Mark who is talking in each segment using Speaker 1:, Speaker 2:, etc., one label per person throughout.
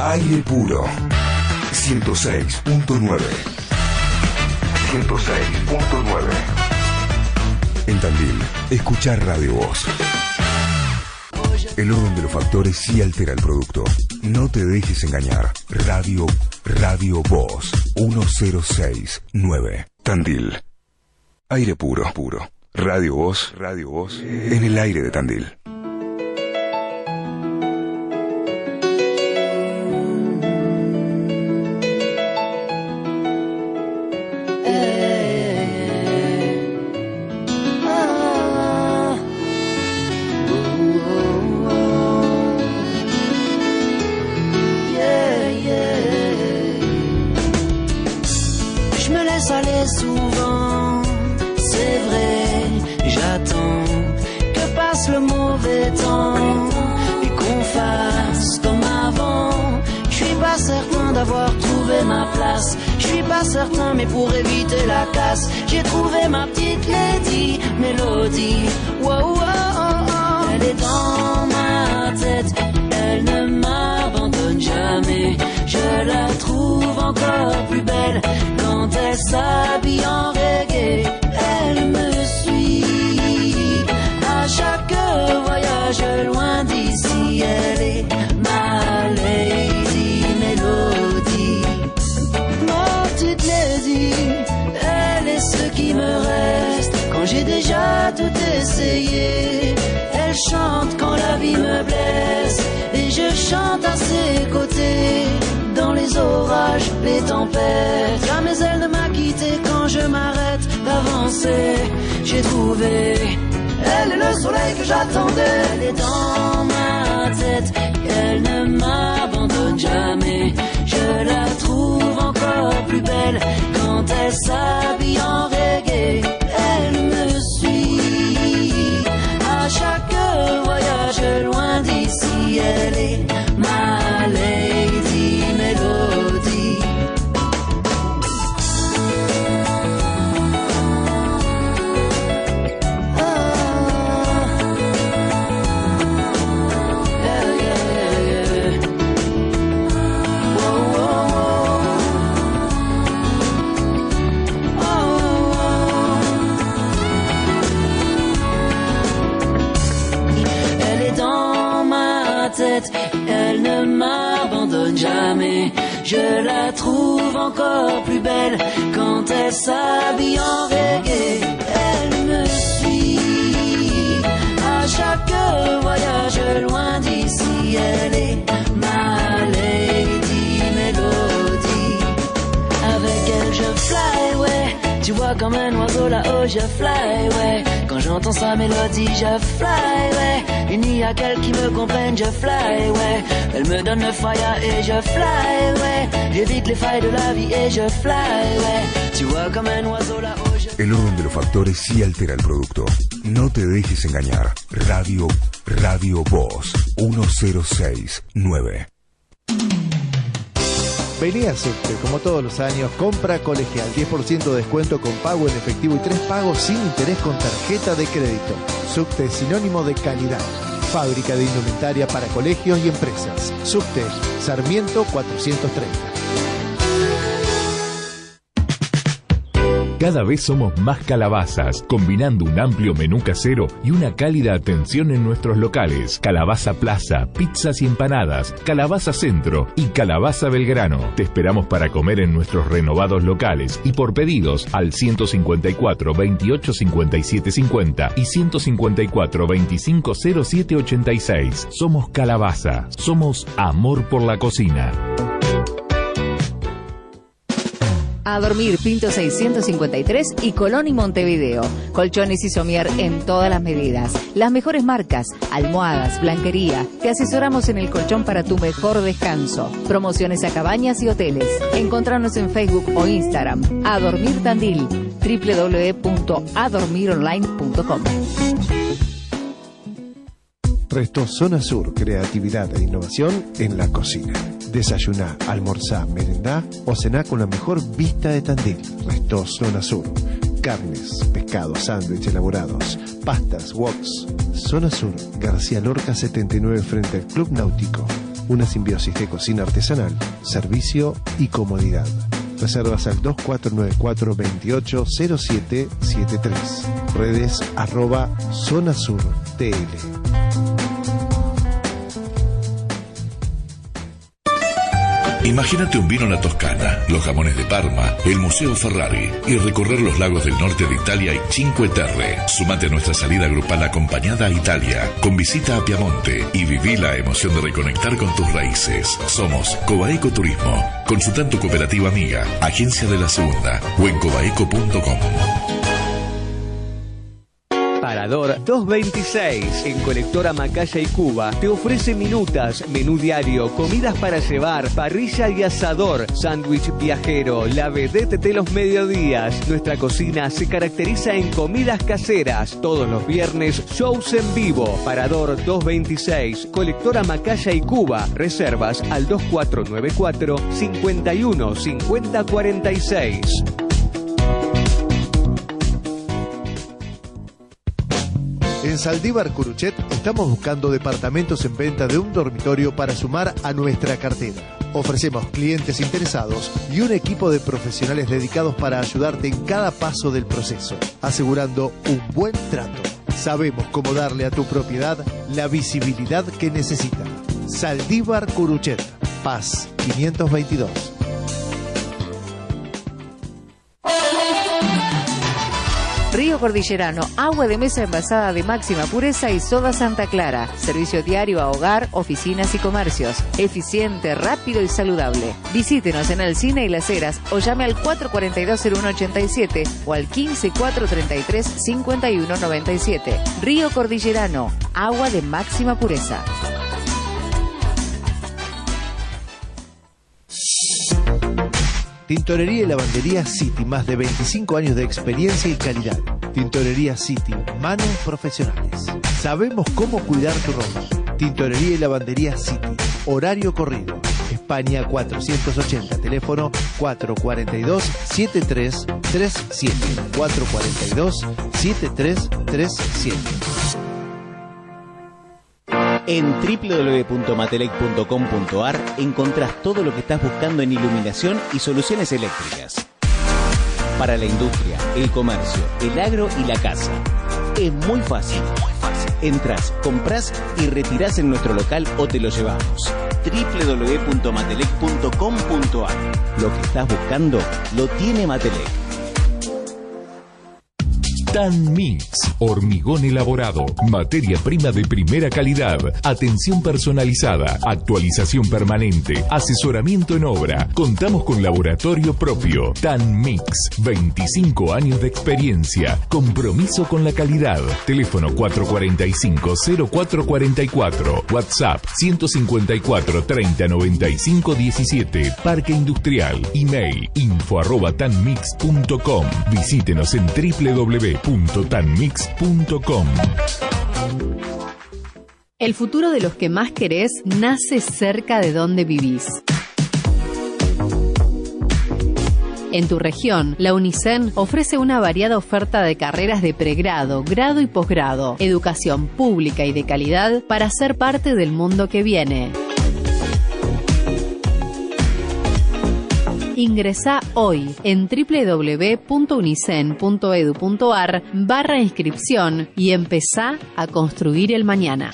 Speaker 1: Aire puro. 106.9. 106.9. En Tandil, escuchar Radio Voz. El orden de los factores sí altera el producto. No te dejes engañar. Radio Voz 1069. Tandil. Aire puro. Radio Voz en el aire de Tandil.
Speaker 2: Mais pour éviter la casse, j'ai trouvé ma petite lady Mélodie. Wow, wow, oh, oh. Elle est dans ma tête, elle ne m'abandonne jamais. Je la trouve encore plus belle quand elle s'habille en reggae. Elle me suit à chaque voyage loin d'ici. Elle est ma lady Mélodie. Elle est ce qui me reste quand j'ai déjà tout essayé. Elle chante quand la vie me blesse et je chante à ses côtés. Dans les orages, les tempêtes, jamais elle ne m'a quitté quand je m'arrête d'avancer. J'ai trouvé, elle est le soleil que j'attendais. Elle est dans ma tête, elle ne m'abandonne jamais. Je la trouve encore plus belle quand elle s'habille en reggae. Elle me suit à chaque voyage loin d'ici. Elle est ma lady Mélodie. Elle ne m'abandonne jamais. Je la trouve encore plus belle quand elle s'habille en reggae. Elle me suit à chaque voyage loin d'ici. Elle est ma lady Mélodie. Avec elle je fly, ouais. Tu vois comme un oiseau là-haut je fly, ouais. Quand j'entends sa mélodie je fly, ouais. Il n'y a qu'elle qui me comprenne, je fly, ouais. Elle me donne le fire et je fly, ouais. J'évite les failles de la vie et je fly, ouais. Tu vois comme un oiseau là-haut je...
Speaker 1: El orden de los factores sí altera el producto. No te dejes engañar. Radio Voz 1069.
Speaker 3: Vení a Subte, como todos los años, compra colegial, 10% de descuento con pago en efectivo y 3 pagos sin interés con tarjeta de crédito. Subte, sinónimo de calidad. Fábrica de indumentaria para colegios y empresas. Subte, Sarmiento 430.
Speaker 4: Cada vez somos más Calabazas, combinando un amplio menú casero y una cálida atención en nuestros locales. Calabaza Plaza, pizzas y empanadas, Calabaza Centro y Calabaza Belgrano. Te esperamos para comer en nuestros renovados locales y por pedidos al 154 28 57 50 y 154 25 07 86. Somos Calabaza, somos amor por la cocina.
Speaker 5: A dormir Pinto 653 y Colón y Montevideo. Colchones y somier en todas las medidas. Las mejores marcas, almohadas, blanquería. Te asesoramos en el colchón para tu mejor descanso. Promociones a cabañas y hoteles. Encontranos en Facebook o Instagram. A Dormir Tandil. www.adormironline.com.
Speaker 3: Resto Zona Sur, creatividad e innovación en la cocina. Desayuná, almorzá, merendá o cená con la mejor vista de Tandil. Resto Zona Sur. Carnes, pescados, sándwiches elaborados, pastas, woks. Zona Sur, García Lorca 79 frente al Club Náutico. Una simbiosis de cocina artesanal, servicio y comodidad. Reservas al 2494-280773. Redes @ZonaSurTL.
Speaker 6: Imagínate un vino en la Toscana, los jamones de Parma, el Museo Ferrari y recorrer los lagos del norte de Italia y Cinque Terre. Sumate a nuestra salida grupal acompañada a Italia, con visita a Piamonte y viví la emoción de reconectar con tus raíces. Somos Cobaeco Turismo. Consulta tu cooperativa amiga, Agencia de la Segunda o en cobaeco.com.
Speaker 7: Parador 226 en Colectora Macaya y Cuba te ofrece minutas, menú diario, comidas para llevar, parrilla y asador, sándwich viajero, la vedette de los mediodías. Nuestra cocina se caracteriza en comidas caseras. Todos los viernes, shows en vivo. Parador 226, Colectora Macaya y Cuba. Reservas al 2494 51 50 46.
Speaker 3: En Saldívar Curuchet estamos buscando departamentos en venta de un dormitorio para sumar a nuestra cartera. Ofrecemos clientes interesados y un equipo de profesionales dedicados para ayudarte en cada paso del proceso, asegurando un buen trato. Sabemos cómo darle a tu propiedad la visibilidad que necesita. Saldívar Curuchet, Paz 522.
Speaker 5: Río Cordillerano, agua de mesa envasada de máxima pureza y soda Santa Clara. Servicio diario a hogar, oficinas y comercios. Eficiente, rápido y saludable. Visítenos en Alsina y Las Heras o llame al 442-0187 o al 15-433-5197. Río Cordillerano, agua de máxima pureza.
Speaker 3: Tintorería y lavandería City, más de 25 años de experiencia y calidad. Tintorería City, manos profesionales. Sabemos cómo cuidar tu ropa. Tintorería y lavandería City, horario corrido. España 480, teléfono 442-7337. 442-7337.
Speaker 8: En www.matelec.com.ar encontrás todo lo que estás buscando en iluminación y soluciones eléctricas. Para la industria, el comercio, el agro y la casa. Es muy fácil. Entrás, comprás y retirás en nuestro local o te lo llevamos. www.matelec.com.ar. Lo que estás buscando lo tiene Matelec.
Speaker 4: Tan Mix, hormigón elaborado, materia prima de primera calidad, atención personalizada, actualización permanente, asesoramiento en obra. Contamos con laboratorio propio. Tan Mix, 25 años de experiencia, compromiso con la calidad. Teléfono 445-0444, WhatsApp 154 30 95 17, Parque Industrial, email info@tanmix.com. Visítenos en www.tanmix.com.
Speaker 9: El futuro de los que más querés nace cerca de donde vivís. En tu región, la UNICEN ofrece una variada oferta de carreras de pregrado, grado y posgrado, educación pública y de calidad para ser parte del mundo que viene. Ingresá hoy en www.unicen.edu.ar/inscripción y empezá a construir el mañana.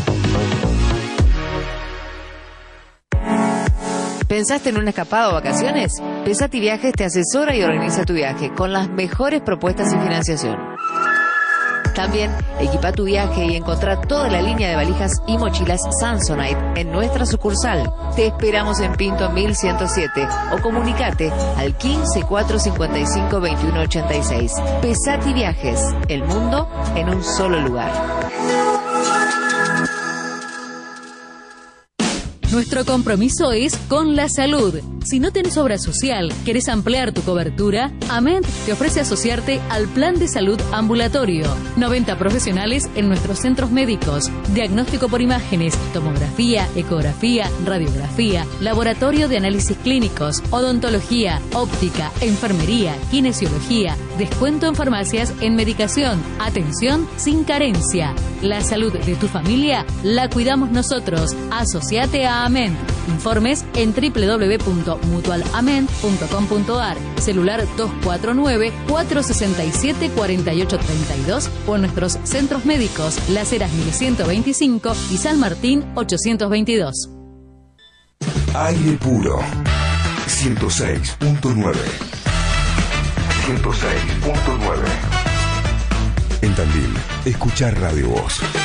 Speaker 5: ¿Pensaste en una escapada o vacaciones? Pesati Viajes te asesora y organiza tu viaje con las mejores propuestas y financiación. También equipa tu viaje y encontrá toda la línea de valijas y mochilas Samsonite en nuestra sucursal. Te esperamos en Pinto 1107 o comunicate al 15 455 2186. Pesati Viajes, el mundo en un solo lugar.
Speaker 10: Nuestro compromiso es con la salud. Si no tenés obra social, querés ampliar tu cobertura, AMENT te ofrece asociarte al Plan de Salud Ambulatorio. 90 profesionales en nuestros centros médicos. Diagnóstico por imágenes, tomografía, ecografía, radiografía, laboratorio de análisis clínicos, odontología, óptica, enfermería, kinesiología, Descuento en farmacias en medicación. Atención sin carencia. La salud de tu familia la cuidamos nosotros. Asociate a Ament. Informes en www.mutualament.com.ar. Celular 249-467-4832 o en nuestros centros médicos Las Heras 1125 y San Martín 822.
Speaker 1: Aire puro. 106.9. 106.9. En Tandil, escuchar Radio Voz.